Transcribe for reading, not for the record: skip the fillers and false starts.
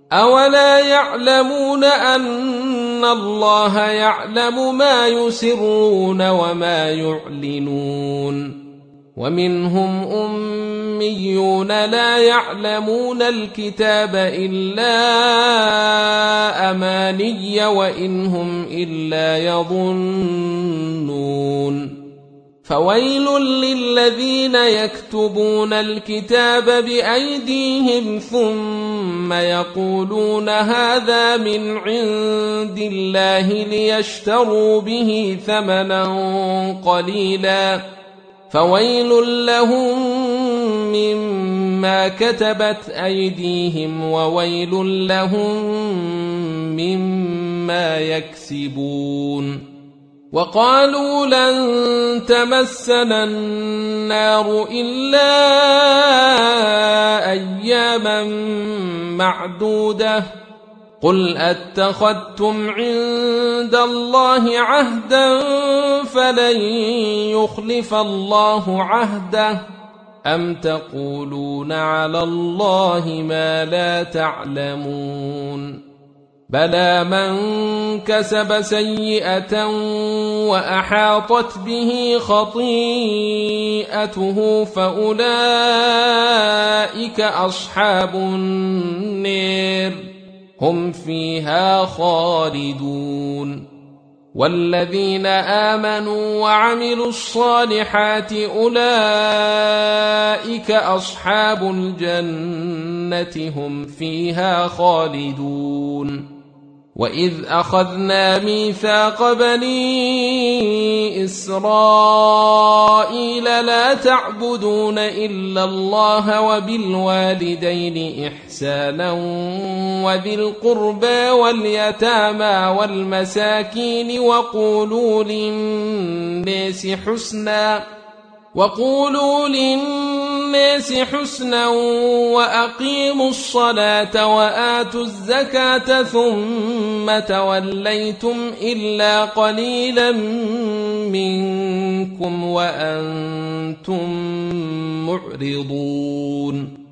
أولا يعلمون أن الله يعلم ما يسرون وما يعلنون ومنهم أميون لا يعلمون الكتاب إلا أماني وإن هم إلا يظنون فويل للذين يكتبون الكتاب بأيديهم ثم يقولون هذا من عند الله ليشتروا به ثمنا قليلا فويل لهم مما كتبت أيديهم وويل لهم مما يكسبون وقالوا لن تمسنا النار إلا أياما معدودة قل أتخذتم عند الله عهدا فلن يخلف الله عهده أم تقولون على الله ما لا تعلمون بلى من كسب سيئة وأحاطت به خطيئته فأولئك أصحاب النار هم فيها خالدون والذين آمنوا وعملوا الصالحات أولئك أصحاب الجنة هم فيها خالدون وإذ أخذنا ميثاق بني إسرائيل لا تعبدون إلا الله وبالوالدين إحسانا وذي القربى واليتامى والمساكين وقولوا للناس حسنا وأقيموا الصلاة وآتوا الزكاة ثم توليتم إلا قليلا منكم وأنتم معرضون